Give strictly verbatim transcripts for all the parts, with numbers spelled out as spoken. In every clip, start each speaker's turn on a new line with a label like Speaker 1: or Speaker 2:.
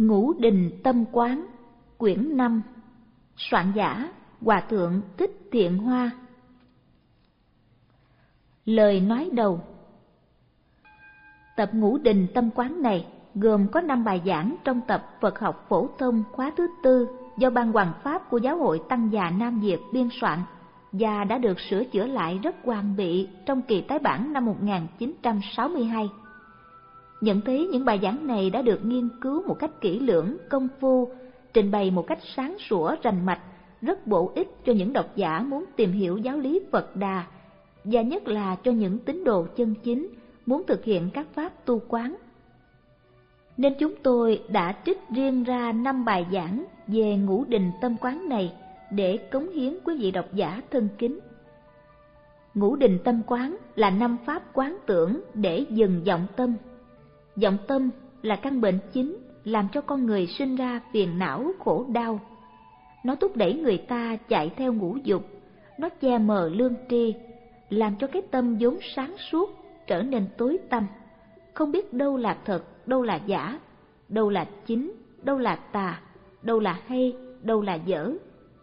Speaker 1: Ngũ Đình Tâm Quán, quyển năm, soạn giả Hòa Thượng Thích Thiện Hoa. Lời nói đầu. Tập Ngũ Đình Tâm Quán này gồm có năm bài giảng trong tập Phật học phổ thông khóa thứ tư do Ban Hoằng Pháp của Giáo hội Tăng già Nam Việt biên soạn và đã được sửa chữa lại rất hoàn bị trong kỳ tái bản năm một nghìn chín trăm sáu mươi hai. Nhận thấy những bài giảng này đã được nghiên cứu một cách kỹ lưỡng, công phu, trình bày một cách sáng sủa, rành mạch, rất bổ ích cho những độc giả muốn tìm hiểu giáo lý Phật Đà, và nhất là cho những tín đồ chân chính muốn thực hiện các pháp tu quán. Nên chúng tôi đã trích riêng ra năm bài giảng về Ngũ Đình Tâm Quán này để cống hiến quý vị độc giả thân kính. Ngũ Đình Tâm Quán là năm pháp quán tưởng để dừng vọng tâm. Vọng tâm là căn bệnh chính làm cho con người sinh ra phiền não khổ đau. Nó thúc đẩy người ta chạy theo ngũ dục, nó che mờ lương tri, làm cho cái tâm vốn sáng suốt trở nên tối tăm, không biết đâu là thật, đâu là giả, đâu là chính, đâu là tà, đâu là hay, đâu là dở.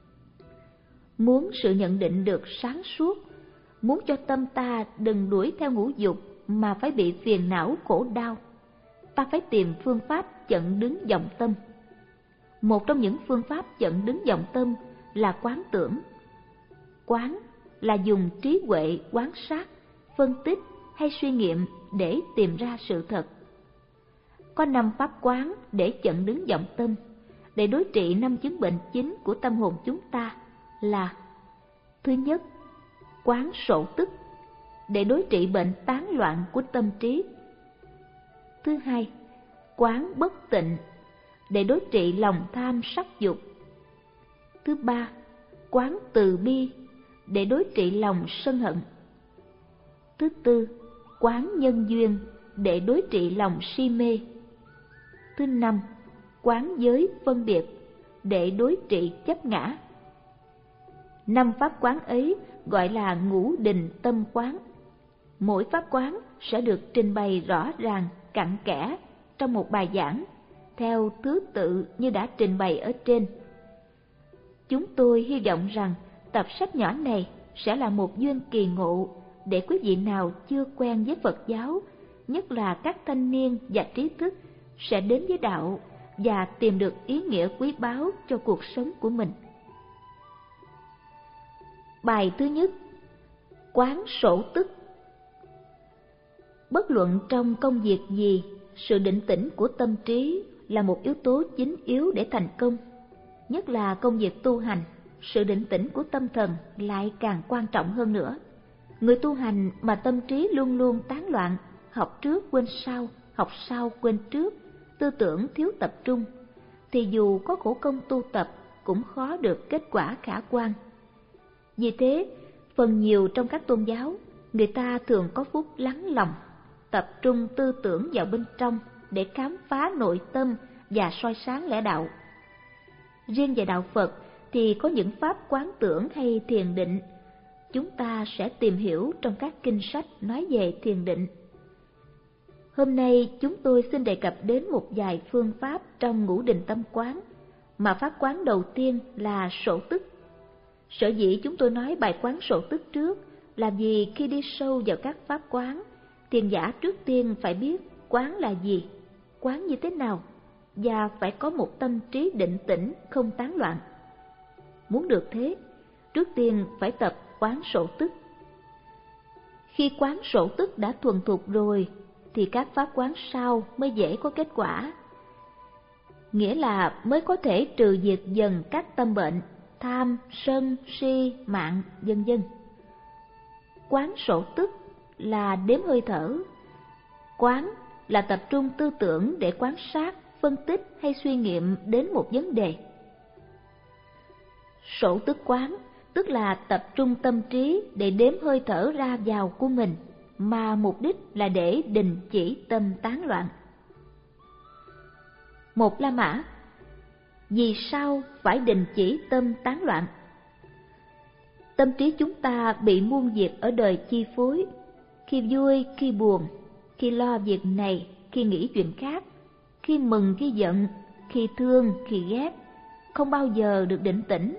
Speaker 1: Muốn sự nhận định được sáng suốt, muốn cho tâm ta đừng đuổi theo ngũ dục mà phải bị phiền não khổ đau, ta phải tìm phương pháp chặn đứng vọng tâm. Một trong những phương pháp chặn đứng vọng tâm là quán tưởng. Quán là dùng trí huệ quan sát, phân tích hay suy nghiệm để tìm ra sự thật. Có năm pháp quán để chặn đứng vọng tâm, để đối trị năm chứng bệnh chính của tâm hồn chúng ta là: thứ nhất, quán sổ tức, để đối trị bệnh tán loạn của tâm trí. Thứ hai, quán bất tịnh, để đối trị lòng tham sắc dục. Thứ ba, quán từ bi, để đối trị lòng sân hận. Thứ tư, quán nhân duyên, để đối trị lòng si mê. Thứ năm, quán giới phân biệt, để đối trị chấp ngã. Năm pháp quán ấy gọi là Ngũ Đình Tâm Quán. Mỗi pháp quán sẽ được trình bày rõ ràng, cặn kẽ trong một bài giảng, theo thứ tự như đã trình bày ở trên. Chúng tôi hy vọng rằng tập sách nhỏ này sẽ là một duyên kỳ ngộ để quý vị nào chưa quen với Phật giáo, nhất là các thanh niên và trí thức, sẽ đến với đạo và tìm được ý nghĩa quý báu cho cuộc sống của mình. Bài thứ nhất, quán sổ tức. Bất luận trong công việc gì, sự định tĩnh của tâm trí là một yếu tố chính yếu để thành công. Nhất là công việc tu hành, sự định tĩnh của tâm thần lại càng quan trọng hơn nữa. Người tu hành mà tâm trí luôn luôn tán loạn, học trước quên sau, học sau quên trước, tư tưởng thiếu tập trung, thì dù có khổ công tu tập cũng khó được kết quả khả quan. Vì thế, phần nhiều trong các tôn giáo, người ta thường có phút lắng lòng, tập trung tư tưởng vào bên trong để khám phá nội tâm và soi sáng lẽ đạo. Riêng về đạo Phật thì có những pháp quán tưởng hay thiền định. Chúng ta sẽ tìm hiểu trong các kinh sách nói về thiền định. Hôm nay chúng tôi xin đề cập đến một vài phương pháp trong Ngũ Đình Tâm Quán, mà pháp quán đầu tiên là sổ tức. Sở dĩ chúng tôi nói bài quán sổ tức trước là vì khi đi sâu vào các pháp quán, thiền giả trước tiên phải biết quán là gì, quán như thế nào, và phải có một tâm trí định tĩnh không tán loạn. Muốn được thế, trước tiên phải tập quán sổ tức. Khi quán sổ tức đã thuần thục rồi, thì các pháp quán sau mới dễ có kết quả. Nghĩa là mới có thể trừ diệt dần các tâm bệnh tham, sân, si, mạng, vân vân. Quán sổ tức là đếm hơi thở. Quán là tập trung tư tưởng để quan sát, phân tích hay suy nghiệm đến một vấn đề. Sổ tức quán tức là tập trung tâm trí để đếm hơi thở ra vào của mình, mà mục đích là để đình chỉ tâm tán loạn. Một La Mã, vì sao phải đình chỉ tâm tán loạn? Tâm trí chúng ta bị muôn việc ở đời chi phối, khi vui, khi buồn, khi lo việc này, khi nghĩ chuyện khác, khi mừng, khi giận, khi thương, khi ghét, không bao giờ được định tĩnh.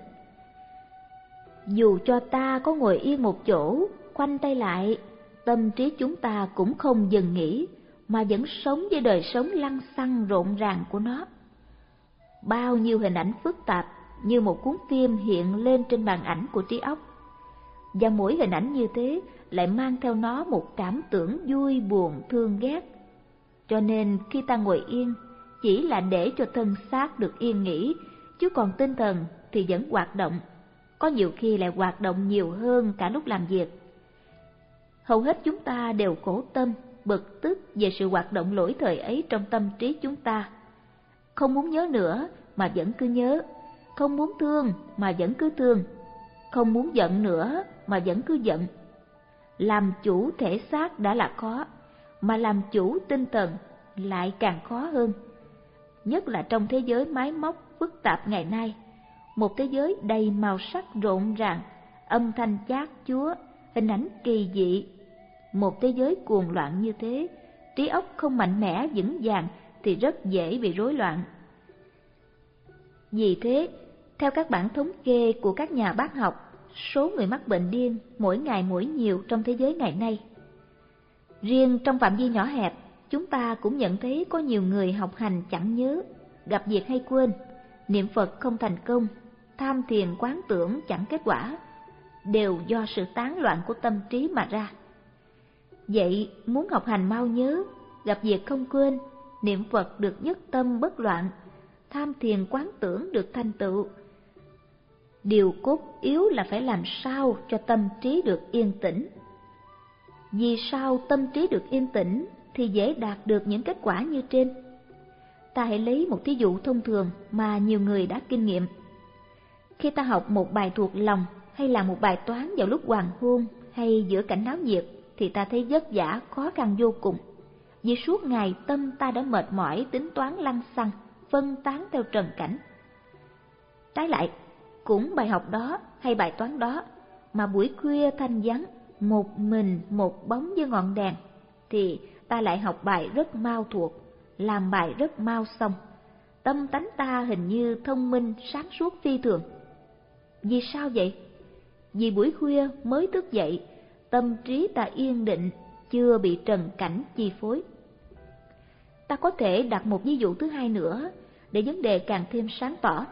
Speaker 1: Dù cho ta có ngồi yên một chỗ, khoanh tay lại, tâm trí chúng ta cũng không dừng nghỉ, mà vẫn sống với đời sống lăng xăng rộn ràng của nó. Bao nhiêu hình ảnh phức tạp như một cuốn phim hiện lên trên màn ảnh của trí óc. Và mỗi hình ảnh như thế lại mang theo nó một cảm tưởng vui buồn thương ghét. Cho nên khi ta ngồi yên, chỉ là để cho thân xác được yên nghỉ, chứ còn tinh thần thì vẫn hoạt động, có nhiều khi lại hoạt động nhiều hơn cả lúc làm việc. Hầu hết chúng ta đều khổ tâm, bực tức về sự hoạt động lỗi thời ấy trong tâm trí chúng ta. Không muốn nhớ nữa mà vẫn cứ nhớ, không muốn thương mà vẫn cứ thương, không muốn giận nữa mà vẫn cứ giận. Làm chủ thể xác đã là khó, mà làm chủ tinh thần lại càng khó hơn. Nhất là trong thế giới máy móc phức tạp ngày nay, một thế giới đầy màu sắc rộn ràng, âm thanh chát chúa, hình ảnh kỳ dị. Một thế giới cuồng loạn như thế, trí óc không mạnh mẽ vững vàng thì rất dễ bị rối loạn. Vì thế, theo các bản thống kê của các nhà bác học, số người mắc bệnh điên mỗi ngày mỗi nhiều trong thế giới ngày nay. Riêng trong phạm vi nhỏ hẹp, chúng ta cũng nhận thấy có nhiều người học hành chẳng nhớ, gặp việc hay quên, niệm Phật không thành công, tham thiền quán tưởng chẳng kết quả, đều do sự tán loạn của tâm trí mà ra. Vậy muốn học hành mau nhớ, gặp việc không quên, niệm Phật được nhất tâm bất loạn, tham thiền quán tưởng được thành tựu, điều cốt yếu là phải làm sao cho tâm trí được yên tĩnh. Vì sao tâm trí được yên tĩnh thì dễ đạt được những kết quả như trên? Ta hãy lấy một thí dụ thông thường mà nhiều người đã kinh nghiệm. Khi ta học một bài thuộc lòng hay là một bài toán vào lúc hoàng hôn hay giữa cảnh náo nhiệt thì ta thấy vất vả khó khăn vô cùng. Vì suốt ngày tâm ta đã mệt mỏi tính toán lăng xăng, phân tán theo trần cảnh. Trái lại, cũng bài học đó hay bài toán đó mà buổi khuya thanh vắng, một mình một bóng với ngọn đèn, thì ta lại học bài rất mau thuộc, làm bài rất mau xong. Tâm tánh ta hình như thông minh, sáng suốt phi thường. Vì sao vậy? Vì buổi khuya mới thức dậy, tâm trí ta yên định, chưa bị trần cảnh chi phối. Ta có thể đặt một ví dụ thứ hai nữa để vấn đề càng thêm sáng tỏ.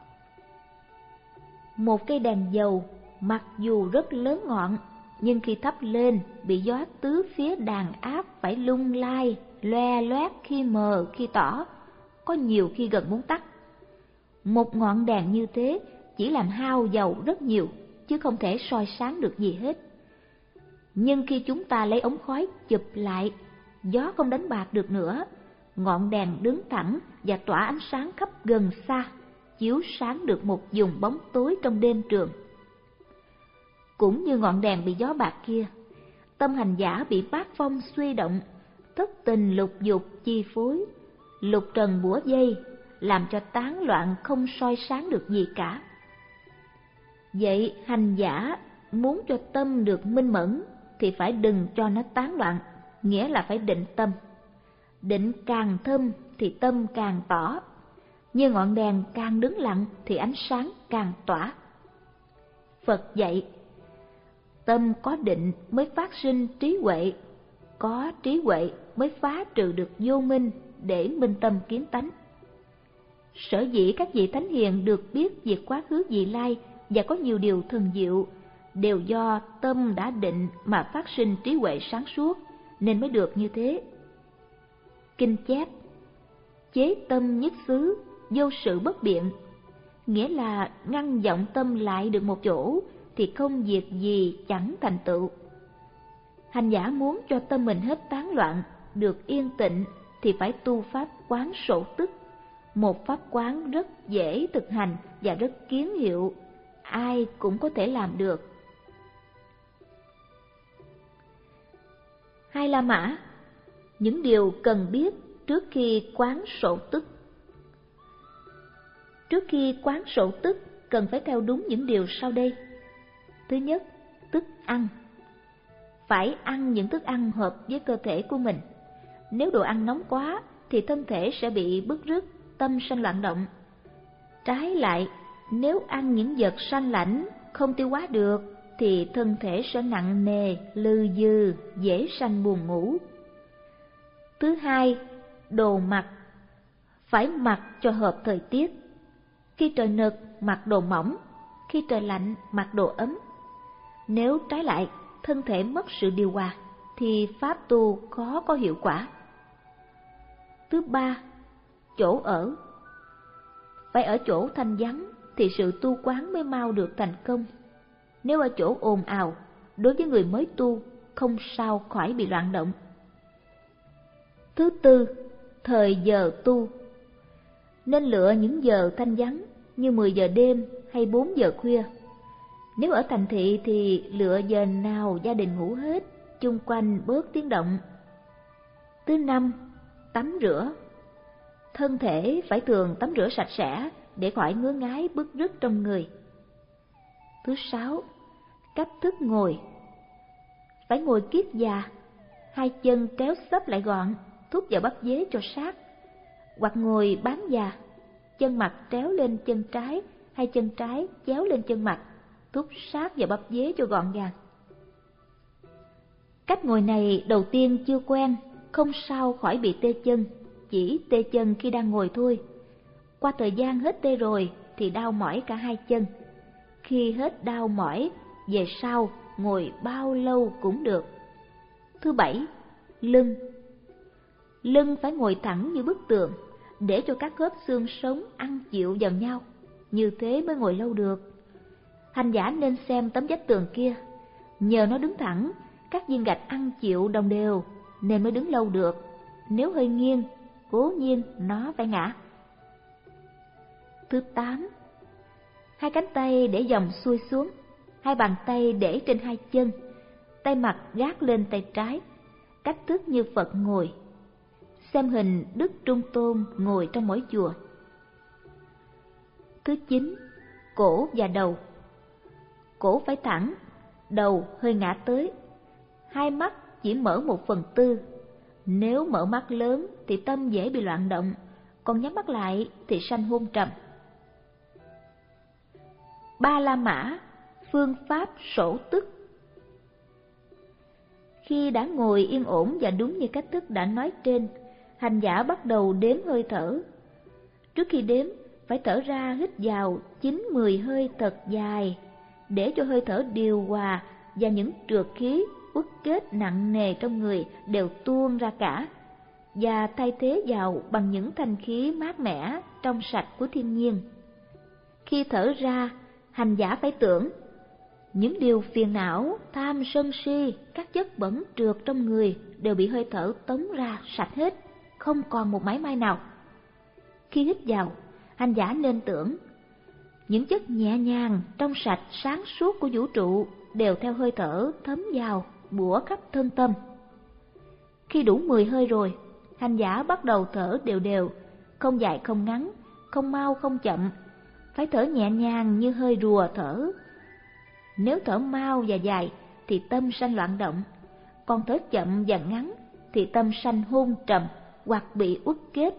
Speaker 1: Một cây đèn dầu mặc dù rất lớn ngọn, nhưng khi thắp lên bị gió tứ phía đàn áp phải lung lay, loe loét khi mờ khi tỏ, có nhiều khi gần muốn tắt. Một ngọn đèn như thế chỉ làm hao dầu rất nhiều, chứ không thể soi sáng được gì hết. Nhưng khi chúng ta lấy ống khói chụp lại, gió không đánh bạc được nữa, ngọn đèn đứng thẳng và tỏa ánh sáng khắp gần xa, chiếu sáng được một vùng bóng tối trong đêm trường. Cũng như ngọn đèn bị gió bạc kia, tâm hành giả bị bát phong suy động, thất tình lục dục chi phối, lục trần bủa dây, làm cho tán loạn không soi sáng được gì cả. Vậy hành giả muốn cho tâm được minh mẫn thì phải đừng cho nó tán loạn, nghĩa là phải định tâm. Định càng thâm thì tâm càng tỏ, như ngọn đèn càng đứng lặng thì ánh sáng càng tỏa. Phật dạy, tâm có định mới phát sinh trí huệ, có trí huệ mới phá trừ được vô minh để minh tâm kiến tánh. Sở dĩ các vị thánh hiền được biết việc quá khứ vị lai và có nhiều điều thần diệu, đều do tâm đã định mà phát sinh trí huệ sáng suốt, nên mới được như thế. Kinh chép, chế tâm nhất xứ, vô sự bất biện, nghĩa là ngăn vọng tâm lại được một chỗ thì không việc gì chẳng thành tựu. Hành giả muốn cho tâm mình hết tán loạn, được yên tịnh thì phải tu pháp quán sổ tức, một pháp quán rất dễ thực hành và rất kiến hiệu, ai cũng có thể làm được. Hai La Mã, những điều cần biết trước khi quán sổ tức. Trước khi quán sổ tức cần phải theo đúng những điều sau đây. Thứ nhất, thức ăn. Phải ăn những thức ăn hợp với cơ thể của mình. Nếu đồ ăn nóng quá thì thân thể sẽ bị bứt rứt, tâm sanh loạn động. Trái lại, nếu ăn những vật sanh lãnh không tiêu hóa được thì thân thể sẽ nặng nề, lư dư, dễ sanh buồn ngủ. Thứ hai, đồ mặc. Phải mặc cho hợp thời tiết. Khi trời nực, mặc đồ mỏng, khi trời lạnh, mặc đồ ấm. Nếu trái lại, thân thể mất sự điều hòa, thì pháp tu khó có hiệu quả. Thứ ba, chỗ ở. Phải ở chỗ thanh vắng thì sự tu quán mới mau được thành công. Nếu ở chỗ ồn ào, đối với người mới tu không sao khỏi bị loạn động. Thứ tư, thời giờ tu. Nên lựa những giờ thanh vắng như mười giờ đêm hay bốn giờ khuya. Nếu ở thành thị thì lựa giờ nào gia đình ngủ hết, chung quanh bớt tiếng động. Thứ năm, tắm rửa. Thân thể phải thường tắm rửa sạch sẽ để khỏi ngứa ngáy bứt rứt trong người. Thứ sáu, cách thức ngồi. Phải ngồi kiết già, hai chân kéo xấp lại gọn, thúc vào bắp dế cho sát, hoặc ngồi bán già, chân mặt tréo lên chân trái, hai chân trái chéo lên chân mặt, thúc sát vào bắp dế cho gọn gàng. Cách ngồi này đầu tiên chưa quen, không sao khỏi bị tê chân, chỉ tê chân khi đang ngồi thôi. Qua thời gian hết tê rồi thì đau mỏi cả hai chân. Khi hết đau mỏi, về sau ngồi bao lâu cũng được. Thứ bảy, lưng. Lưng phải ngồi thẳng như bức tường, để cho các khớp xương sống ăn chịu vào nhau, như thế mới ngồi lâu được. Hành giả nên xem tấm vách tường kia, nhờ nó đứng thẳng, các viên gạch ăn chịu đồng đều nên mới đứng lâu được. Nếu hơi nghiêng, cố nhiên nó phải ngã. Thứ tám, hai cánh tay để vòng xuôi xuống, hai bàn tay để trên hai chân, tay mặt gác lên tay trái, cách thức như Phật ngồi. Xem hình Đức Trung Tôn ngồi trong mỗi chùa. Thứ chín, cổ và đầu. Cổ phải thẳng, đầu hơi ngã tới, hai mắt chỉ mở một phần tư. Nếu mở mắt lớn thì tâm dễ bị loạn động, còn nhắm mắt lại thì sanh hôn trầm. Ba La Mã, phương pháp sổ tức. Khi đã ngồi yên ổn và đúng như cách thức đã nói trên, hành giả bắt đầu đếm hơi thở. Trước khi đếm, phải thở ra hít vào chín mười hơi thật dài, để cho hơi thở điều hòa và những trượt khí, uất kết nặng nề trong người đều tuôn ra cả, và thay thế vào bằng những thanh khí mát mẻ, trong sạch của thiên nhiên. Khi thở ra, hành giả phải tưởng những điều phiền não, tham sân si, các chất bẩn trượt trong người đều bị hơi thở tống ra sạch hết, không còn một mảy may nào. Khi hít vào, hành giả nên tưởng những chất nhẹ nhàng, trong sạch, sáng suốt của vũ trụ đều theo hơi thở thấm vào, bủa khắp thân tâm. Khi đủ mười hơi rồi, hành giả bắt đầu thở đều đều, không dài không ngắn, không mau không chậm, phải thở nhẹ nhàng như hơi rùa thở. Nếu thở mau và dài thì tâm sanh loạn động, còn thở chậm và ngắn thì tâm sanh hôn trầm hoặc bị uất kết.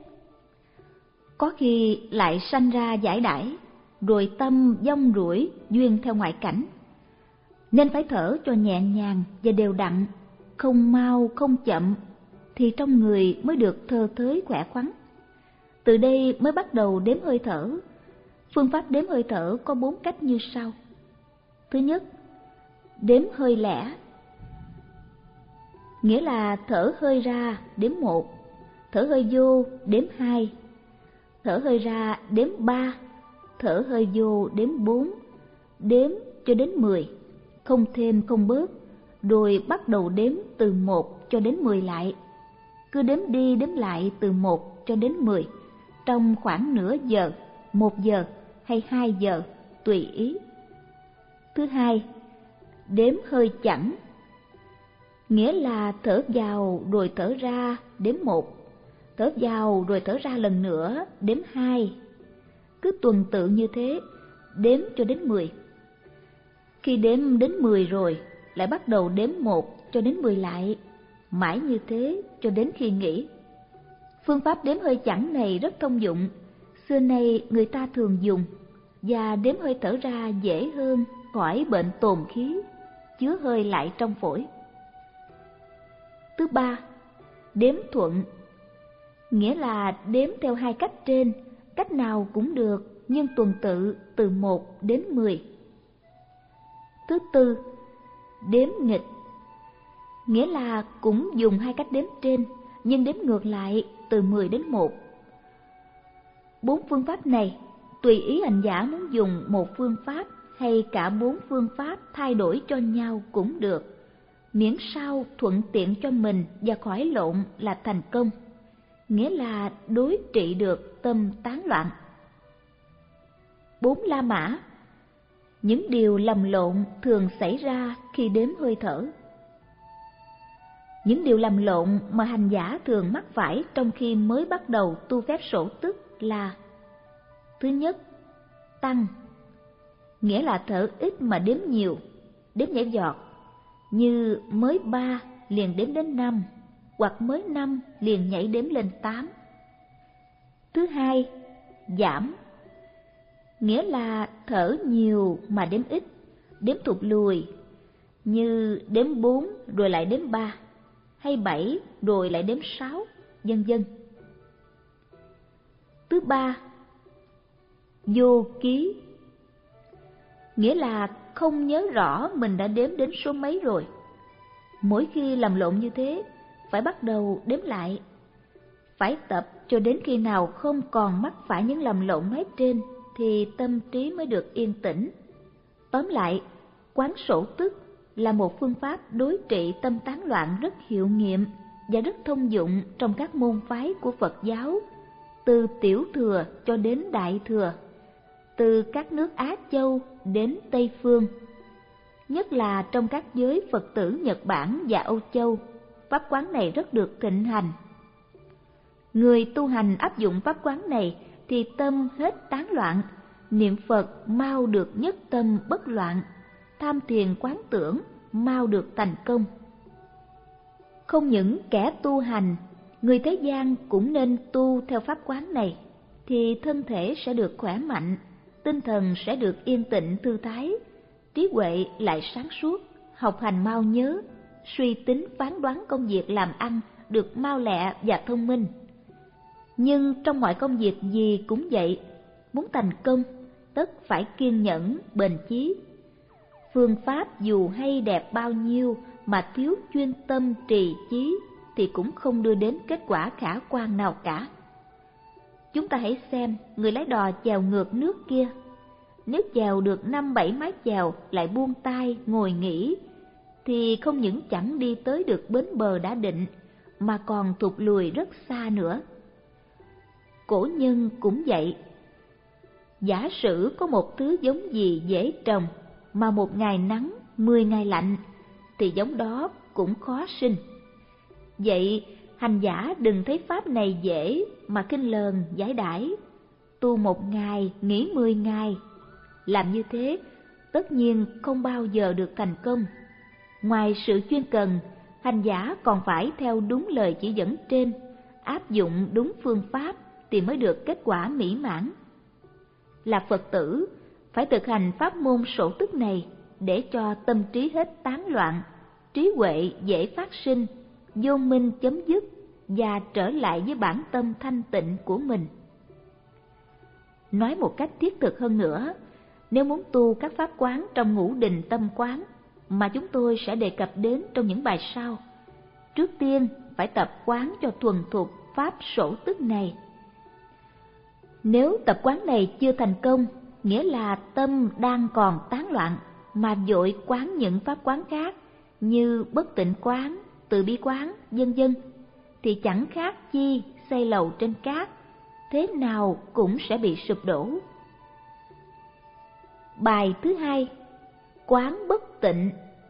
Speaker 1: Có khi lại sanh ra giải đãi, rồi tâm vong ruổi duyên theo ngoại cảnh. Nên phải thở cho nhẹ nhàng và đều đặn, không mau không chậm, thì trong người mới được thơ thới khỏe khoắn. Từ đây mới bắt đầu đếm hơi thở. Phương pháp đếm hơi thở có bốn cách như sau. Thứ nhất, đếm hơi lẻ, nghĩa là thở hơi ra đếm một, thở hơi vô đếm hai, thở hơi ra đếm ba, thở hơi vô đếm bốn, đếm cho đến mười, không thêm không bớt, rồi bắt đầu đếm từ một cho đến mười lại. Cứ đếm đi đếm lại từ một cho đến mười, trong khoảng nửa giờ, một giờ hay hai giờ, tùy ý. Thứ hai, đếm hơi chẵn, nghĩa là thở vào rồi thở ra đếm một, thở vào rồi thở ra lần nữa đếm hai. Cứ tuần tự như thế, đếm cho đến mười. Khi đếm đến mười rồi, lại bắt đầu đếm một cho đến mười lại, mãi như thế cho đến khi nghỉ. Phương pháp đếm hơi chẵn này rất thông dụng, xưa nay người ta thường dùng, và đếm hơi thở ra dễ hơn khỏi bệnh tồn khí, chứa hơi lại trong phổi. Thứ ba, đếm thuận, nghĩa là đếm theo hai cách trên, cách nào cũng được, nhưng tuần tự từ một đến mười. Thứ tư, đếm nghịch, nghĩa là cũng dùng hai cách đếm trên, nhưng đếm ngược lại từ mười đến một. Bốn phương pháp này, tùy ý hành giả muốn dùng một phương pháp hay cả bốn phương pháp thay đổi cho nhau cũng được, miễn sao thuận tiện cho mình và khỏi lộn là thành công, nghĩa là đối trị được tâm tán loạn. Bốn la mã, những điều lầm lộn thường xảy ra khi đếm hơi thở. Những điều lầm lộn mà hành giả thường mắc phải trong khi mới bắt đầu tu phép sổ tức là: thứ nhất, tăng, nghĩa là thở ít mà đếm nhiều, đếm nhảy giọt, như mới ba liền đếm đến năm, hoặc mới năm liền nhảy đếm lên tám. Thứ hai, giảm, nghĩa là thở nhiều mà đếm ít, đếm thụt lùi, như đếm bốn rồi lại đếm ba, hay bảy rồi lại đếm sáu, vân vân. Thứ ba, vô ký, nghĩa là không nhớ rõ mình đã đếm đến số mấy rồi. Mỗi khi làm lộn như thế, phải bắt đầu đếm lại. Phải tập cho đến khi nào không còn mắc phải những lầm lộn nói trên, thì tâm trí mới được yên tĩnh. Tóm lại, quán sổ tức là một phương pháp đối trị tâm tán loạn rất hiệu nghiệm và rất thông dụng trong các môn phái của Phật giáo, từ tiểu thừa cho đến đại thừa, từ các nước Á Châu đến Tây Phương. Nhất là trong các giới Phật tử Nhật Bản và Âu Châu, pháp quán này rất được thịnh hành. Người tu hành áp dụng pháp quán này thì tâm hết tán loạn, niệm Phật mau được nhất tâm bất loạn, tham thiền quán tưởng mau được thành công. Không những kẻ tu hành, người thế gian cũng nên tu theo pháp quán này, thì thân thể sẽ được khỏe mạnh, tinh thần sẽ được yên tĩnh thư thái, trí huệ lại sáng suốt, học hành mau nhớ, suy tính phán đoán công việc làm ăn được mau lẹ và thông minh. Nhưng trong mọi công việc gì cũng vậy, muốn thành công, tất phải kiên nhẫn, bền chí. Phương pháp dù hay đẹp bao nhiêu mà thiếu chuyên tâm trì chí thì cũng không đưa đến kết quả khả quan nào cả. Chúng ta hãy xem người lái đò chèo ngược nước kia. Nếu chèo được năm bảy mái chèo lại buông tay ngồi nghỉ, thì không những chẳng đi tới được bến bờ đã định, mà còn thụt lùi rất xa nữa. Cổ nhân cũng vậy. Giả sử có một thứ giống gì dễ trồng, mà một ngày nắng, mười ngày lạnh, thì giống đó cũng khó sinh. Vậy hành giả đừng thấy pháp này dễ mà khinh lờn giải đãi, tu một ngày nghỉ mười ngày. Làm như thế tất nhiên không bao giờ được thành công. Ngoài sự chuyên cần, hành giả còn phải theo đúng lời chỉ dẫn trên, áp dụng đúng phương pháp thì mới được kết quả mỹ mãn. Là Phật tử, phải thực hành pháp môn sổ tức này để cho tâm trí hết tán loạn, trí huệ dễ phát sinh, vô minh chấm dứt và trở lại với bản tâm thanh tịnh của mình. Nói một cách thiết thực hơn nữa, nếu muốn tu các pháp quán trong ngũ định tâm quán mà chúng tôi sẽ đề cập đến trong những bài sau, trước tiên phải tập quán cho thuần thục pháp sổ tức này. Nếu tập quán này chưa thành công, nghĩa là tâm đang còn tán loạn, mà vội quán những pháp quán khác như bất tịnh quán, từ bi quán, vân vân, thì chẳng khác chi xây lầu trên cát, thế nào cũng sẽ bị sụp đổ. Bài thứ hai, quán bất tịnh.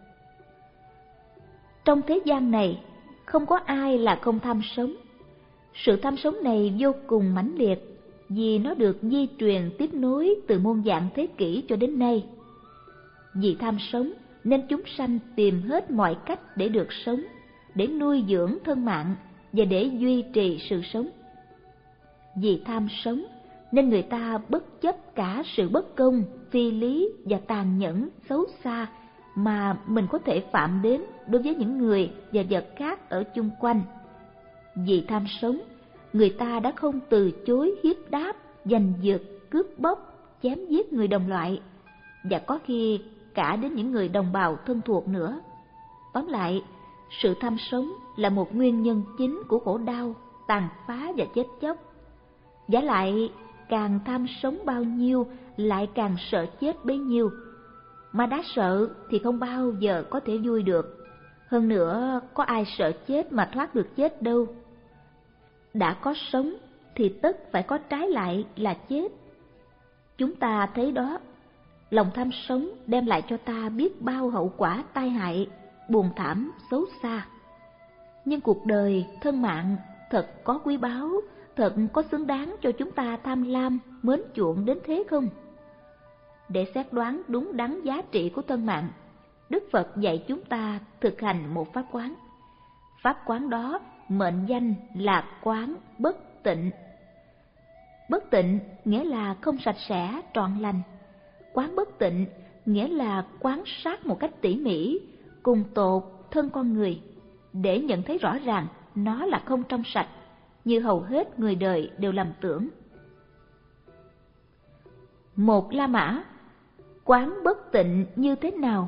Speaker 1: Trong thế gian này, không có ai là không tham sống. Sự tham sống này vô cùng mãnh liệt, vì nó được di truyền tiếp nối từ muôn vạn thế kỷ cho đến nay. Vì tham sống nên chúng sanh tìm hết mọi cách để được sống, để nuôi dưỡng thân mạng và để duy trì sự sống. Vì tham sống nên người ta bất chấp cả sự bất công, phi lý và tàn nhẫn, xấu xa mà mình có thể phạm đến đối với những người và vật khác ở chung quanh. Vì tham sống, người ta đã không từ chối hiếp đáp, giành giật, cướp bóc, chém giết người đồng loại, và có khi cả đến những người đồng bào thân thuộc nữa. Tóm lại, sự tham sống là một nguyên nhân chính của khổ đau, tàn phá và chết chóc. Vả lại, càng tham sống bao nhiêu lại càng sợ chết bấy nhiêu, mà đã sợ thì không bao giờ có thể vui được. Hơn nữa, có ai sợ chết mà thoát được chết đâu. Đã có sống thì tất phải có trái lại là chết. Chúng ta thấy đó, lòng tham sống đem lại cho ta biết bao hậu quả tai hại, buồn thảm, xấu xa. Nhưng cuộc đời, thân mạng thật có quý báu, thật có xứng đáng cho chúng ta tham lam, mến chuộng đến thế không? Để xét đoán đúng đắn giá trị của thân mạng, Đức Phật dạy chúng ta thực hành một pháp quán. Pháp quán đó mệnh danh là quán bất tịnh. Bất tịnh nghĩa là không sạch sẽ, trọn lành. Quán bất tịnh nghĩa là quan sát một cách tỉ mỉ, cùng tột thân con người, để nhận thấy rõ ràng nó là không trong sạch, như hầu hết người đời đều lầm tưởng. Một La Mã, quán bất tịnh như thế nào?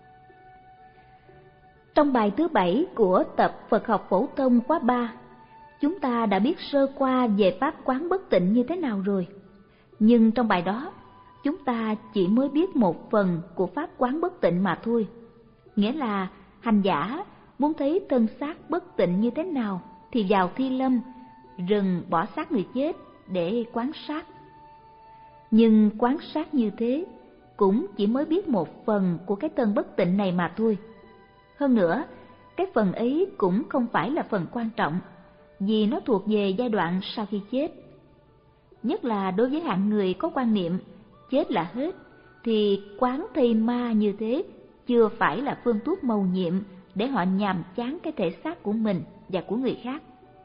Speaker 1: Trong bài thứ bảy của tập Phật học phổ thông khóa ba, chúng ta đã biết sơ qua về pháp quán bất tịnh như thế nào rồi. Nhưng trong bài đó, chúng ta chỉ mới biết một phần của pháp quán bất tịnh mà thôi. Nghĩa là hành giả muốn thấy thân xác bất tịnh như thế nào thì vào Thi Lâm, rừng bỏ xác người chết để quan sát. Nhưng quan sát như thế cũng chỉ mới biết một phần của cái thân bất tịnh này mà thôi. Hơn nữa, cái phần ấy cũng không phải là phần quan trọng, vì nó thuộc về giai đoạn sau khi chết. Nhất là đối với hạng người có quan niệm chết là hết, thì quán thây ma như thế chưa phải là phương thuốc mầu nhiệm để họ nhàm chán cái thể xác của mình và của người khác.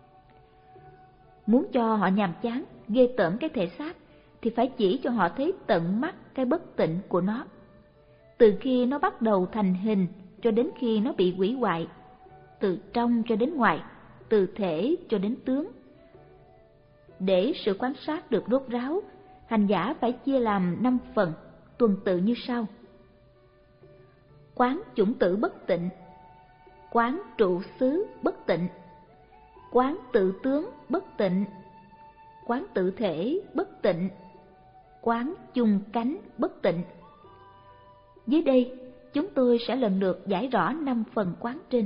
Speaker 1: Muốn cho họ nhàm chán, ghê tởm cái thể xác, thì phải chỉ cho họ thấy tận mắt cái bất tịnh của nó. Từ khi nó bắt đầu thành hình cho đến khi nó bị hủy hoại, từ trong cho đến ngoài, từ thể cho đến tướng. Để sự quan sát được rốt ráo, hành giả phải chia làm năm phần, tuần tự như sau: quán chủng tử bất tịnh, quán trụ xứ bất tịnh, quán tự tướng bất tịnh, quán tự thể bất tịnh, quán chung cánh bất tịnh. Dưới đây, chúng tôi sẽ lần lượt giải rõ năm phần quán trên.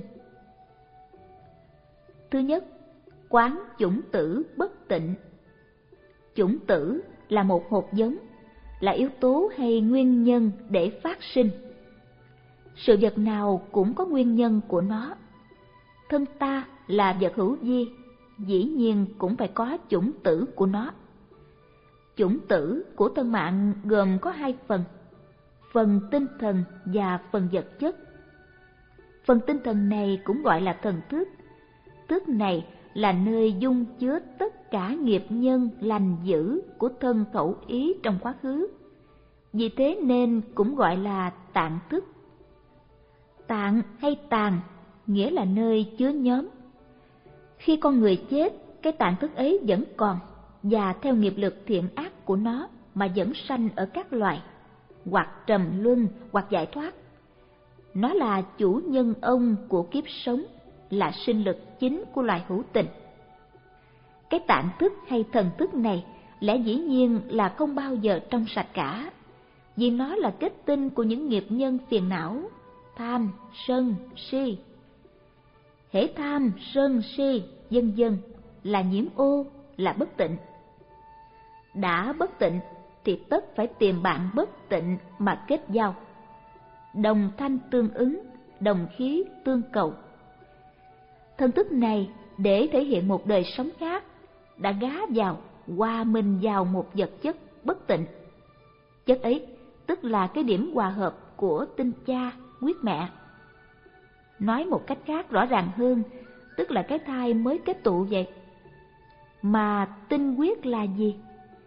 Speaker 1: Thứ nhất, quán chủng tử bất tịnh. Chủng tử là một hột giống, là yếu tố hay nguyên nhân để phát sinh. Sự vật nào cũng có nguyên nhân của nó. Thân ta là vật hữu vi, dĩ nhiên cũng phải có chủng tử của nó. Chủng tử của thân mạng gồm có hai phần: phần tinh thần và phần vật chất. Phần tinh thần này cũng gọi là thần thức. Thức này là nơi dung chứa tất cả nghiệp nhân lành dữ của thân khẩu ý trong quá khứ. Vì thế nên cũng gọi là tạng thức. Tạng hay tàn nghĩa là nơi chứa nhóm. Khi con người chết, cái tạng thức ấy vẫn còn, và theo nghiệp lực thiện ác của nó mà vẫn sanh ở các loài, hoặc trầm luân hoặc giải thoát. Nó là chủ nhân ông của kiếp sống, là sinh lực chính của loài hữu tình. Cái tạng thức hay thần thức này lẽ dĩ nhiên là không bao giờ trong sạch cả, vì nó là kết tinh của những nghiệp nhân phiền não, tham, sân, si. Hễ tham, sân, si, vân vân là nhiễm ô, là bất tịnh. Đã bất tịnh thì tất phải tìm bạn bất tịnh mà kết giao. Đồng thanh tương ứng, đồng khí tương cầu. Thần thức này để thể hiện một đời sống khác đã gá vào, hòa mình vào một vật chất bất tịnh. Chất ấy tức là cái điểm hòa hợp của tinh cha, huyết mẹ. Nói một cách khác rõ ràng hơn, tức là cái thai mới kết tụ vậy. Mà tinh huyết là gì?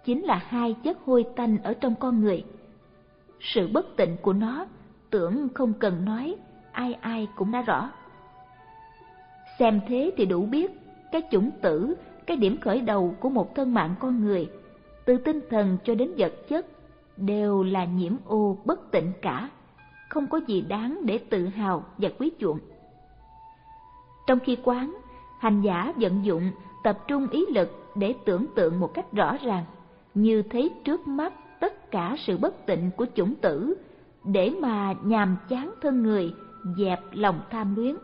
Speaker 1: chính là hai chất hôi tanh ở trong con người. Sự bất tịnh của nó tưởng không cần nói, ai ai cũng đã rõ. Xem thế thì đủ biết, cái chủng tử, cái điểm khởi đầu của một thân mạng con người, từ tinh thần cho đến vật chất, đều là nhiễm ô bất tịnh cả, không có gì đáng để tự hào và quý chuộng. Trong khi quán, hành giả vận dụng tập trung ý lực để tưởng tượng một cách rõ ràng, như thấy trước mắt tất cả sự bất tịnh của chủng tử, để mà nhàm chán thân người, dẹp lòng tham luyến.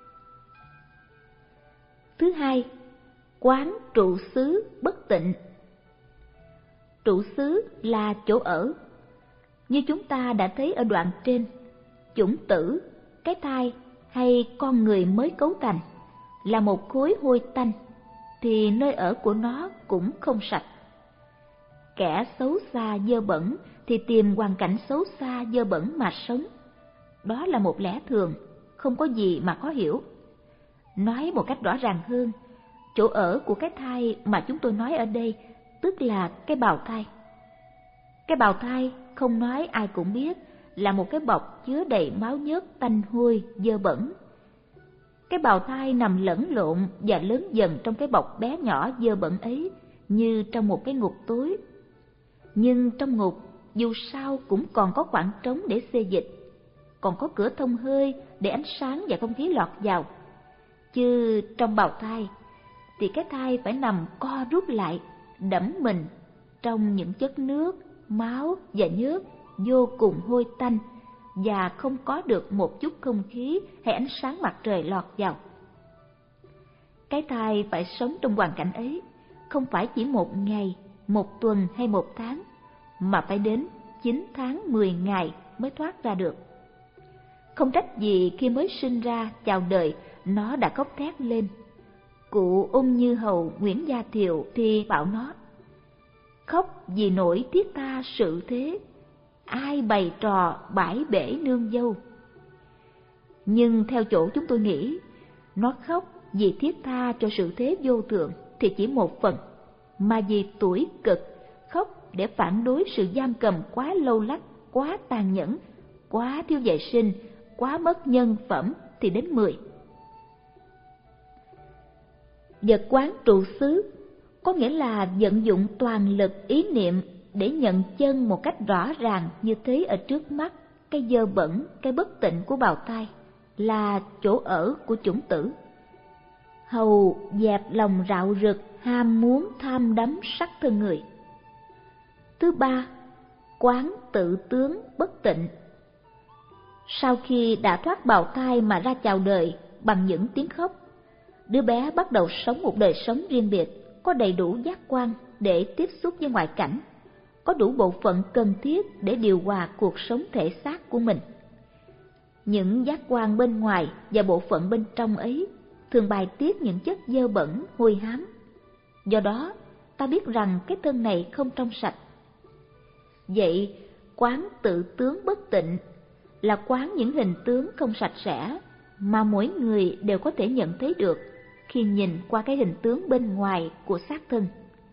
Speaker 1: Thứ hai, quán trụ xứ bất tịnh. Trụ xứ là chỗ ở. Như chúng ta đã thấy ở đoạn trên, chủng tử, cái thai hay con người mới cấu thành là một khối hôi tanh, thì nơi ở của nó cũng không sạch. Kẻ xấu xa dơ bẩn thì tìm hoàn cảnh xấu xa dơ bẩn mà sống. Đó là một lẽ thường, không có gì mà khó hiểu. Nói một cách rõ ràng hơn, chỗ ở của cái thai mà chúng tôi nói ở đây tức là cái bào thai. Cái bào thai không nói ai cũng biết là một cái bọc chứa đầy máu nhớt tanh hôi dơ bẩn. Cái bào thai nằm lẫn lộn và lớn dần trong cái bọc bé nhỏ dơ bẩn ấy, như trong một cái ngục tối. Nhưng trong ngục dù sao cũng còn có khoảng trống để xê dịch, còn có cửa thông hơi để ánh sáng và không khí lọt vào. Chứ trong bào thai thì cái thai phải nằm co rút lại, đẫm mình trong những chất nước, máu và nhớt vô cùng hôi tanh, và không có được một chút không khí hay ánh sáng mặt trời lọt vào. Cái thai phải sống trong hoàn cảnh ấy, không phải chỉ một ngày, một tuần hay một tháng, mà phải đến chín tháng mười ngày mới thoát ra được. Không trách gì khi mới sinh ra chào đời nó đã khóc thét lên. Cụ Ung Như Hầu Nguyễn Gia Thiệu thì bảo nó: khóc vì nỗi thiết tha sự thế, ai bày trò bãi bể nương dâu. Nhưng theo chỗ chúng tôi nghĩ, nó khóc vì thiết tha cho sự thế vô thượng thì chỉ một phần, mà vì tuổi cực, khóc để phản đối sự giam cầm quá lâu lắc, quá tàn nhẫn, quá thiếu vệ sinh, quá mất nhân phẩm thì đến mười. Vật quán trụ xứ có nghĩa là vận dụng toàn lực ý niệm để nhận chân một cách rõ ràng như thế ở trước mắt cái dơ bẩn, cái bất tịnh của bào thai, là chỗ ở của chủng tử. Hầu dẹp lòng rạo rực, ham muốn tham đắm sắc thân người. Thứ ba, quán tự tướng bất tịnh. Sau khi đã thoát bào thai mà ra chào đời bằng những tiếng khóc, đứa bé bắt đầu sống một đời sống riêng biệt, có đầy đủ giác quan để tiếp xúc với ngoại cảnh, có đủ bộ phận cần thiết để điều hòa cuộc sống thể xác của mình. Những giác quan bên ngoài và bộ phận bên trong ấy thường bài tiết những chất dơ bẩn, hôi hám. Do đó, ta biết rằng cái thân này không trong sạch. Vậy, quán tự tướng bất tịnh là quán những hình tướng không sạch sẽ mà mỗi người đều có thể nhận thấy được khi nhìn qua cái hình tướng bên ngoài của xác thân.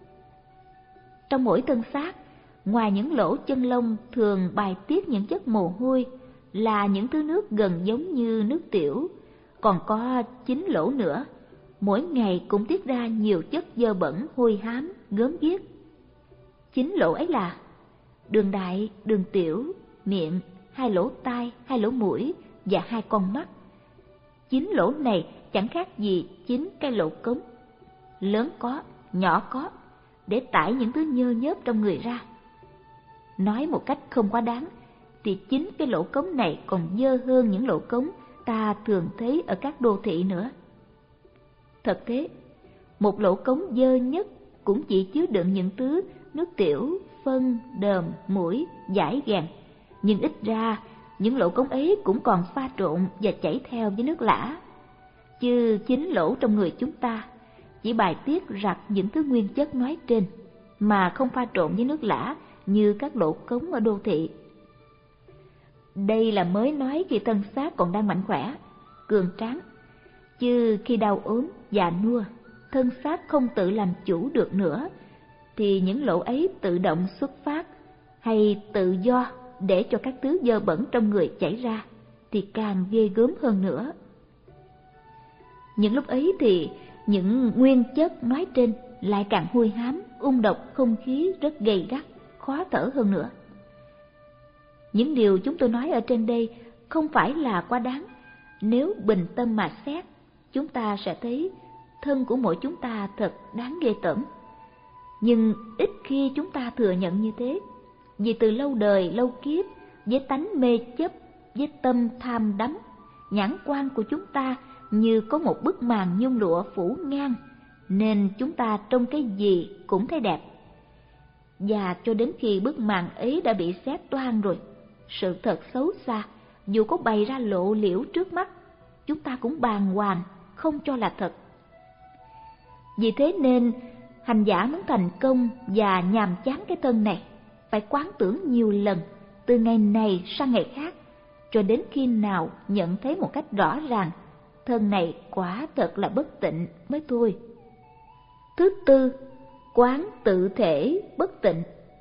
Speaker 1: Trong mỗi thân xác, ngoài những lỗ chân lông thường bài tiết những chất mồ hôi là những thứ nước gần giống như nước tiểu, còn có chín lỗ nữa, mỗi ngày cũng tiết ra nhiều chất dơ bẩn hôi hám, gớm ghiếc. Chín lỗ ấy là đường đại, đường tiểu, miệng, hai lỗ tai, hai lỗ mũi và hai con mắt. Chín lỗ này chẳng khác gì chín cái lỗ cống, lớn có, nhỏ có, để tải những thứ nhơ nhớp trong người ra. Nói một cách không quá đáng, thì chính cái lỗ cống này còn dơ hơn những lỗ cống ta thường thấy ở các đô thị nữa. Thật thế, một lỗ cống dơ nhất cũng chỉ chứa đựng những thứ nước tiểu, phân, đờm, mũi, dãi gàn, nhưng ít ra những lỗ cống ấy cũng còn pha trộn và chảy theo với nước lã. Chứ chính lỗ trong người chúng ta chỉ bài tiết rặt những thứ nguyên chất nói trên, mà không pha trộn với nước lã như các lỗ cống ở đô thị. Đây là mới nói khi thân xác còn đang mạnh khỏe, cường tráng, chứ khi đau ốm, già nua, thân xác không tự làm chủ được nữa, thì những lỗ ấy tự động xuất phát hay tự do để cho các thứ dơ bẩn trong người chảy ra thì càng ghê gớm hơn nữa. Những lúc ấy thì những nguyên chất nói trên lại càng hôi hám, ung độc không khí rất gay gắt, khó thở hơn nữa. Những điều chúng tôi nói ở trên đây không phải là quá đáng. Nếu bình tâm mà xét, chúng ta sẽ thấy thân của mỗi chúng ta thật đáng ghê tởm. Nhưng ít khi chúng ta thừa nhận như thế, vì từ lâu đời lâu kiếp, với tánh mê chấp, với tâm tham đắm, nhãn quan của chúng ta như có một bức màn nhung lụa phủ ngang, nên chúng ta trông cái gì cũng thấy đẹp. Và cho đến khi bức màn ấy đã bị xé toang rồi, sự thật xấu xa dù có bày ra lộ liễu trước mắt, chúng ta cũng bàng hoàng không cho là thật. Vì thế nên hành giả muốn thành công và nhàm chán cái thân này, phải quán tưởng nhiều lần, từ ngày này sang ngày khác, cho đến khi nào nhận thấy một cách rõ ràng thân này quả thật là bất tịnh mới thôi. Thứ tư, quán tự thể bất tịnh.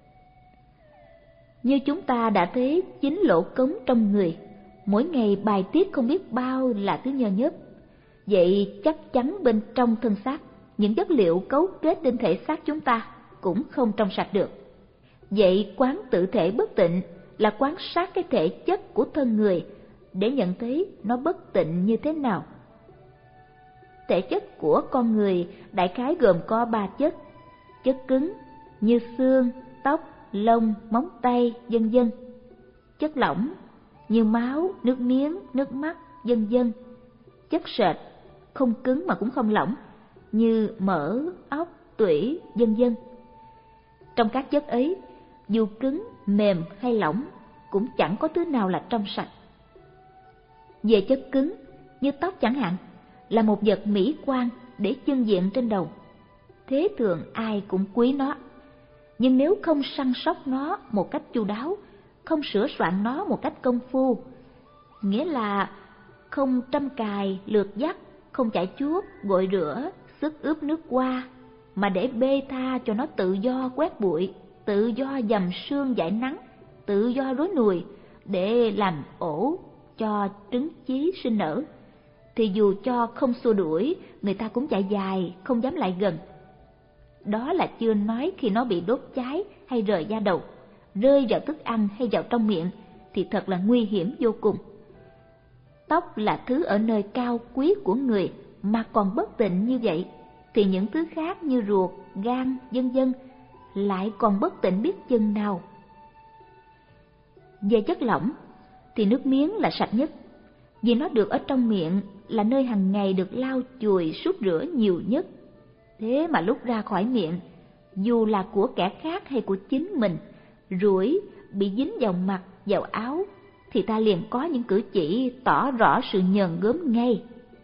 Speaker 1: Như chúng ta đã thấy chín lỗ cống trong người, mỗi ngày bài tiết không biết bao là thứ nhơ nhớp. Vậy chắc chắn bên trong thân xác, những chất liệu cấu kết đến thể xác chúng ta cũng không trong sạch được. Vậy quán tự thể bất tịnh là quan sát cái thể chất của thân người để nhận thấy nó bất tịnh như thế nào. Thể chất của con người đại khái gồm có ba chất: chất cứng như xương, tóc, lông, móng tay, vân vân; chất lỏng như máu, nước miếng, nước mắt, vân vân; chất sệt không cứng mà cũng không lỏng như mỡ, óc, tủy, vân vân. Trong các chất ấy, dù cứng, mềm hay lỏng, cũng chẳng có thứ nào là trong sạch. Về chất cứng, như tóc chẳng hạn, là một vật mỹ quan để chưng diện trên đầu. Thế thường ai cũng quý nó. Nhưng nếu không săn sóc nó một cách chu đáo, không sửa soạn nó một cách công phu, nghĩa là không trâm cài, lượt dắt, không chải chuốt, gội rửa, sức ướp nước hoa, mà để bê tha cho nó tự do quét bụi, tự do dầm sương dãi nắng, tự do rối nùi để làm ổ cho trứng chí sinh nở, thì dù cho không xua đuổi, người ta cũng chạy dài, không dám lại gần. Đó là chưa nói khi nó bị đốt cháy hay rời da đầu, rơi vào thức ăn hay vào trong miệng thì thật là nguy hiểm vô cùng. Tóc là thứ ở nơi cao quý của người mà còn bất tịnh như vậy, thì những thứ khác như ruột, gan, vân vân lại còn bất tịnh biết chừng nào. Về chất lỏng thì nước miếng là sạch nhất, vì nó được ở trong miệng, là nơi hàng ngày được lau chùi súc rửa nhiều nhất. Thế mà lúc ra khỏi miệng, dù là của kẻ khác hay của chính mình, ruổi bị dính vào mặt, vào áo, thì ta liền có những cử chỉ tỏ rõ sự nhờn gớm ngay.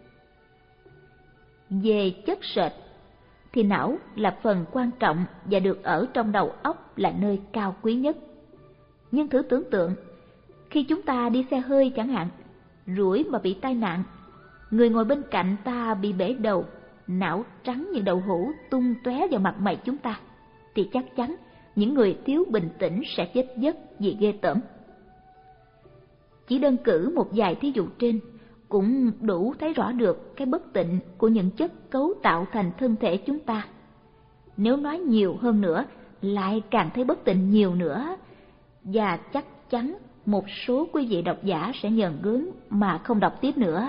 Speaker 1: Về chất sệt thì não là phần quan trọng và được ở trong đầu óc là nơi cao quý nhất. Nhưng thử tưởng tượng, khi chúng ta đi xe hơi chẳng hạn, ruổi mà bị tai nạn, người ngồi bên cạnh ta bị bể đầu, não trắng như đậu hũ tung tóe vào mặt mày chúng ta, thì chắc chắn những người thiếu bình tĩnh sẽ chết giấc vì ghê tởm. Chỉ đơn cử một vài thí dụ trên cũng đủ thấy rõ được cái bất tịnh của những chất cấu tạo thành thân thể chúng ta. Nếu nói nhiều hơn nữa, lại càng thấy bất tịnh nhiều nữa, và chắc chắn một số quý vị độc giả sẽ nhờn gớm mà không đọc tiếp nữa.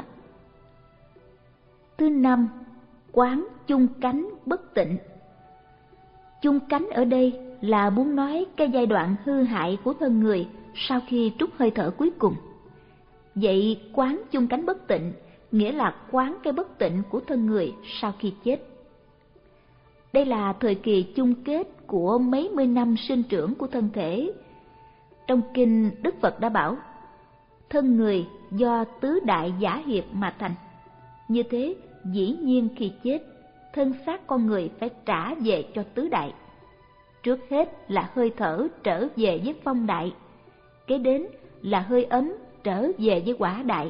Speaker 1: Thứ năm, quán chung cánh bất tịnh. Chung cánh ở đây là muốn nói cái giai đoạn hư hại của thân người sau khi trút hơi thở cuối cùng. Vậy quán chung cánh bất tịnh nghĩa là quán cái bất tịnh của thân người sau khi chết. Đây là thời kỳ chung kết của mấy mươi năm sinh trưởng của thân thể. Trong kinh Đức Phật đã bảo, thân người do tứ đại giả hiệp mà thành. Như thế, dĩ nhiên khi chết, thân xác con người phải trả về cho tứ đại. Trước hết là hơi thở trở về với phong đại, kế đến là hơi ấm trở về với hỏa đại.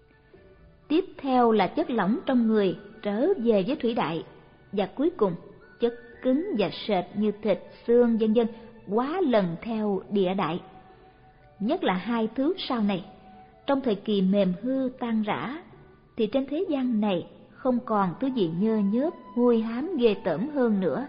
Speaker 1: Tiếp theo là chất lỏng trong người trở về với thủy đại, và cuối cùng chất cứng và sệt như thịt, xương vân vân quá lần theo địa đại. Nhất là hai thứ sau này, trong thời kỳ mềm hư tan rã, thì trên thế gian này không còn thứ gì nhơ nhớp, hôi hám ghê tởm hơn nữa.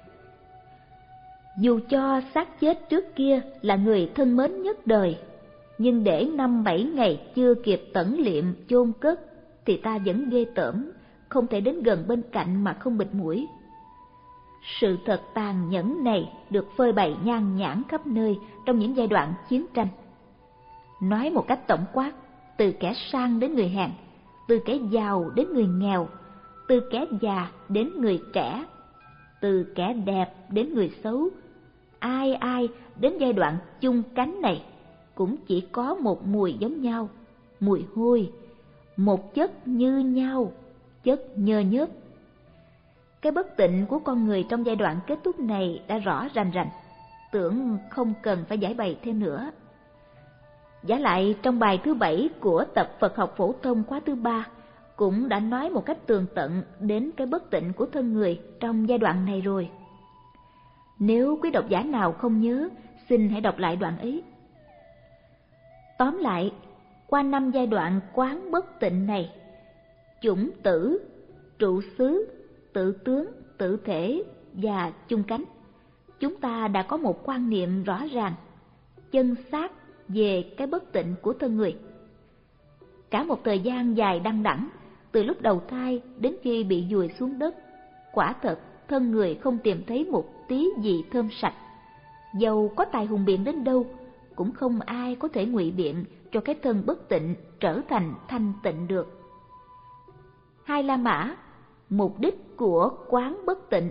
Speaker 1: Dù cho xác chết trước kia là người thân mến nhất đời, nhưng để năm bảy ngày chưa kịp tẩn liệm chôn cất thì ta vẫn ghê tởm, không thể đến gần bên cạnh mà không bịt mũi. Sự thật tàn nhẫn này được phơi bày nhan nhản khắp nơi trong những giai đoạn chiến tranh. Nói một cách tổng quát, từ kẻ sang đến người hèn, từ kẻ giàu đến người nghèo, từ kẻ già đến người trẻ, từ kẻ đẹp đến người xấu, ai ai đến giai đoạn chung cánh này cũng chỉ có một mùi giống nhau, mùi hôi, một chất như nhau, chất nhơ nhớp. Cái bất tịnh của con người trong giai đoạn kết thúc này đã rõ rành rành, tưởng không cần phải giải bày thêm nữa. Giả lại trong bài thứ bảy của tập Phật học phổ thông khóa thứ ba cũng đã nói một cách tường tận đến cái bất tịnh của thân người trong giai đoạn này rồi. Nếu quý độc giả nào không nhớ, xin hãy đọc lại đoạn ấy. Tóm lại, qua năm giai đoạn quán bất tịnh này, chủng tử, trụ xứ, tự tướng, tự thể và chung cánh, chúng ta đã có một quan niệm rõ ràng, chân xác về cái bất tịnh của thân người. Cả một thời gian dài đăng đẵng, từ lúc đầu thai đến khi bị vùi xuống đất, quả thật thân người không tìm thấy một tí gì thơm sạch. Dầu có tài hùng biện đến đâu, cũng không ai có thể ngụy biện cho cái thân bất tịnh trở thành thanh tịnh được. Hai La Mã, mục đích của quán bất tịnh.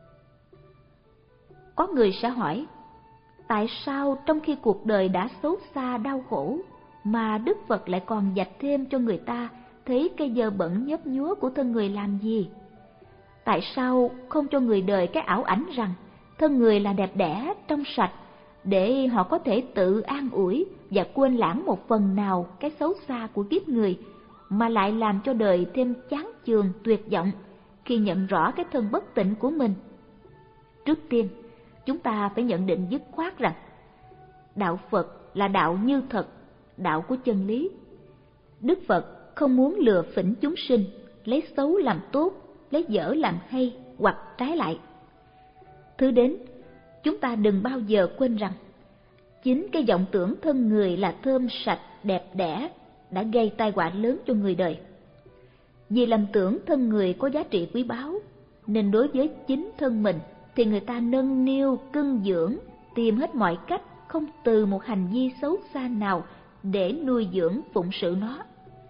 Speaker 1: Có người sẽ hỏi, tại sao trong khi cuộc đời đã xấu xa đau khổ, mà Đức Phật lại còn dạch thêm cho người ta thấy cái dơ bẩn nhấp nhúa của thân người làm gì? Tại sao không cho người đời cái ảo ảnh rằng thân người là đẹp đẽ, trong sạch, để họ có thể tự an ủi và quên lãng một phần nào cái xấu xa của kiếp người, mà lại làm cho đời thêm chán chường, tuyệt vọng khi nhận rõ cái thân bất tịnh của mình? Trước tiên, chúng ta phải nhận định dứt khoát rằng đạo Phật là đạo như thật, đạo của chân lý. Đức Phật không muốn lừa phỉnh chúng sinh, lấy xấu làm tốt, lấy dở làm hay, hoặc trái lại. Thứ đến, chúng ta đừng bao giờ quên rằng chính cái vọng tưởng thân người là thơm sạch, đẹp đẽ đã gây tai họa lớn cho người đời. Vì lầm tưởng thân người có giá trị quý báu, nên đối với chính thân mình thì người ta nâng niu, cưng dưỡng, tìm hết mọi cách, không từ một hành vi xấu xa nào để nuôi dưỡng phụng sự nó.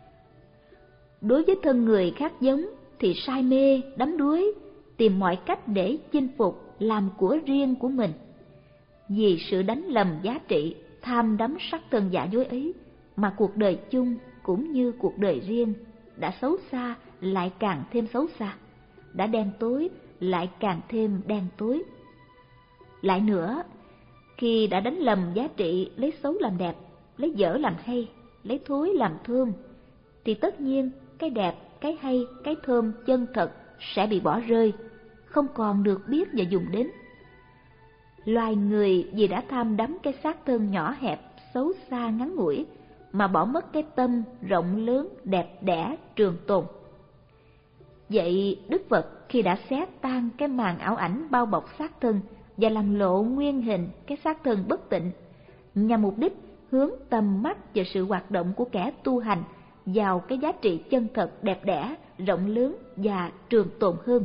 Speaker 1: Đối với thân người khác giống thì say mê, đắm đuối, tìm mọi cách để chinh phục, làm của riêng của mình. Vì sự đánh lầm giá trị, tham đắm sắc thân giả dối ấy, mà cuộc đời chung cũng như cuộc đời riêng đã xấu xa lại càng thêm xấu xa, đã đen tối lại càng thêm đen tối. Lại nữa, khi đã đánh lầm giá trị, lấy xấu làm đẹp, lấy dở làm hay, lấy thối làm thơm, thì tất nhiên cái đẹp, cái hay, cái thơm chân thật sẽ bị bỏ rơi, không còn được biết và dùng đến. Loài người vì đã tham đắm cái xác thân nhỏ hẹp, xấu xa ngắn ngủi, mà bỏ mất cái tâm rộng lớn, đẹp đẽ, trường tồn. Vậy Đức Phật khi đã xé tan cái màn ảo ảnh bao bọc xác thân và làm lộ nguyên hình cái xác thân bất tịnh, nhằm mục đích hướng tầm mắt và sự hoạt động của kẻ tu hành vào cái giá trị chân thật, đẹp đẽ, rộng lớn và trường tồn hơn.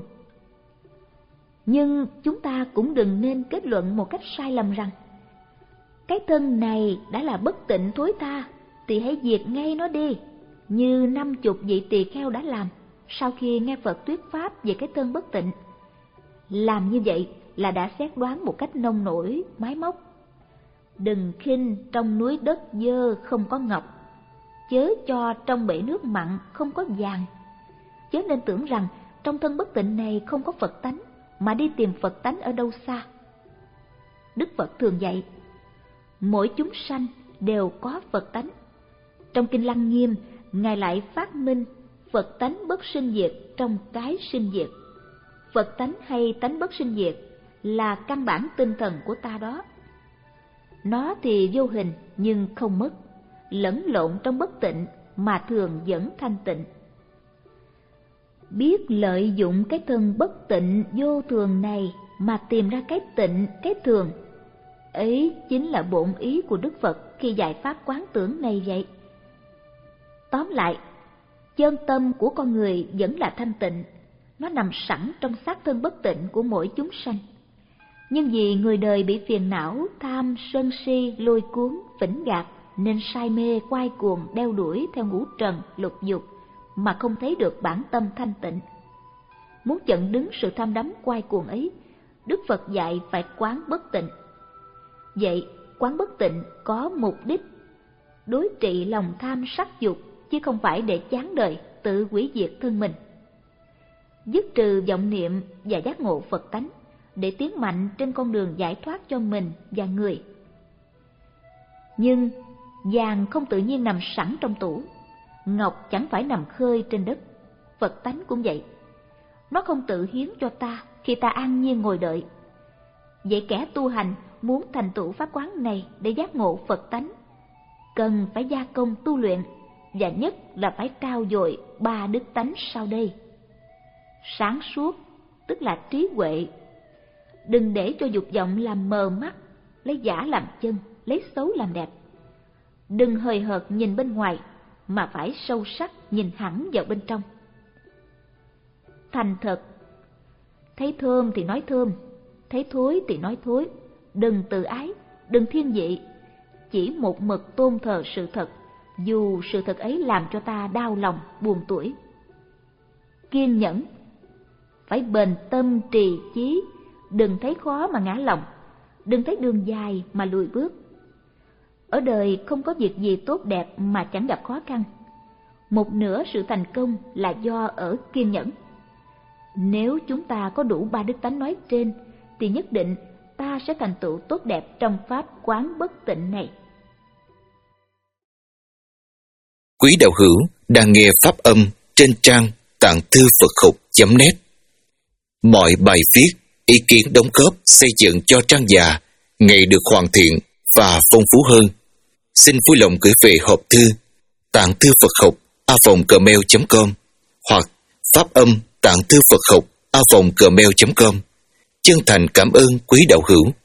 Speaker 1: Nhưng chúng ta cũng đừng nên kết luận một cách sai lầm rằng cái thân này đã là bất tịnh thối tha thì hãy diệt ngay nó đi, như năm chục vị tỳ kheo đã làm sau khi nghe Phật thuyết pháp về cái thân bất tịnh. Làm như vậy là đã xét đoán một cách nông nổi, máy móc. Đừng khinh trong núi đất dơ không có ngọc, chớ cho trong bể nước mặn không có vàng. Chớ nên tưởng rằng trong thân bất tịnh này không có Phật tánh, mà đi tìm Phật tánh ở đâu xa. Đức Phật thường dạy, mỗi chúng sanh đều có Phật tánh. Trong Kinh Lăng Nghiêm, Ngài lại phát minh Phật tánh bất sinh diệt trong cái sinh diệt. Phật tánh hay tánh bất sinh diệt là căn bản tinh thần của ta đó. Nó thì vô hình nhưng không mất, lẫn lộn trong bất tịnh mà thường vẫn thanh tịnh. Biết lợi dụng cái thân bất tịnh vô thường này mà tìm ra cái tịnh, cái thường, ấy chính là bổn ý của Đức Phật khi dạy pháp quán tưởng này vậy. Tóm lại, chân tâm của con người vẫn là thanh tịnh, nó nằm sẵn trong xác thân bất tịnh của mỗi chúng sanh. Nhưng vì người đời bị phiền não, tham, sân si, lôi cuốn, phỉnh gạt, nên say mê, quay cuồng, đeo đuổi theo ngũ trần, lục dục, mà không thấy được bản tâm thanh tịnh. Muốn chặn đứng sự tham đắm quay cuồng ấy, Đức Phật dạy phải quán bất tịnh. Vậy, quán bất tịnh có mục đích đối trị lòng tham sắc dục, chứ không phải để chán đời, tự hủy diệt thân mình. Dứt trừ vọng niệm và giác ngộ Phật tánh, để tiến mạnh trên con đường giải thoát cho mình và người. Nhưng vàng không tự nhiên nằm sẵn trong tủ, ngọc chẳng phải nằm khơi trên đất. Phật tánh cũng vậy, nó không tự hiến cho ta khi ta an nhiên ngồi đợi. Vậy kẻ tu hành muốn thành tựu pháp quán này để giác ngộ Phật tánh, cần phải gia công tu luyện, và nhất là phải trau dồi ba đức tánh sau đây. Sáng suốt, tức là trí huệ. Đừng để cho dục vọng làm mờ mắt, lấy giả làm chân, lấy xấu làm đẹp. Đừng hời hợt nhìn bên ngoài, mà phải sâu sắc nhìn hẳn vào bên trong. Thành thật, thấy thơm thì nói thơm, thấy thối thì nói thối. Đừng tự ái, đừng thiên vị, chỉ một mực tôn thờ sự thật, dù sự thật ấy làm cho ta đau lòng, buồn tủi. Kiên nhẫn, phải bền tâm trì chí, đừng thấy khó mà ngã lòng, đừng thấy đường dài mà lùi bước. Ở đời không có việc gì tốt đẹp mà chẳng gặp khó khăn. Một nửa sự thành công là do ở kiên nhẫn. Nếu chúng ta có đủ ba đức tánh nói trên, thì nhất định ta sẽ thành tựu tốt đẹp trong pháp quán bất tịnh này.
Speaker 2: Quý đạo hữu đang nghe pháp âm trên trang tạng thư Phật học chấm net. Mọi bài viết, ý kiến đóng góp xây dựng cho trang già ngày được hoàn thiện và phong phú hơn. Xin vui lòng gửi về hộp thư tạng thư Phật học a vòng gmail chấm com hoặc pháp âm tạng thư Phật học a vòng gmail chấm com. Chân thành cảm ơn quý đạo hữu.